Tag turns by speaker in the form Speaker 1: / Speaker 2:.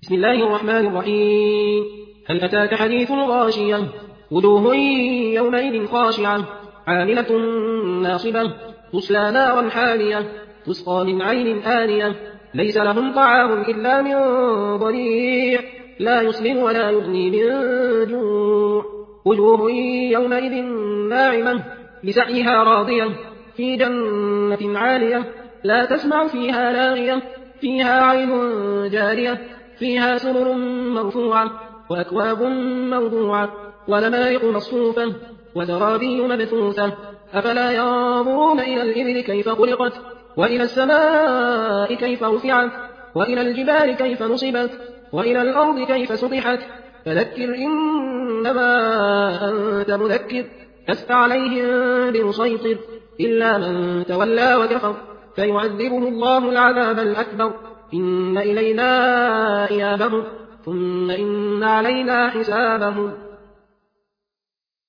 Speaker 1: بسم الله الرحمن الرحيم. هل أتاك حديث الغاشية؟ وجوه يومئذ خاشعة عاملة ناصبة تصلى نارا حامية تسقى من عين آنية ليس لهم طعام إلا من ضريع لا يسمن ولا يغني من جوع. وجوه يومئذ ناعمة لسعيها راضية في جنة عالية لا تسمع فيها لاغية فيها عين جارية فيها سرر مرفوعة وأكواب موضوعة ونمارق مصفوفة وزرابي مبثوثة أفلا ينظرون إلى الإبل كيف خلقت وإلى السماء كيف رفعت وإلى الجبال كيف نصبت وإلى الأرض كيف سطحت فذكر إنما أنت مذكر لست عليهم بمسيطر إلا من تولى وكفر فيعذبه الله العذاب الأكبر إن إلينا إيابهم ثم إن علينا حسابهم.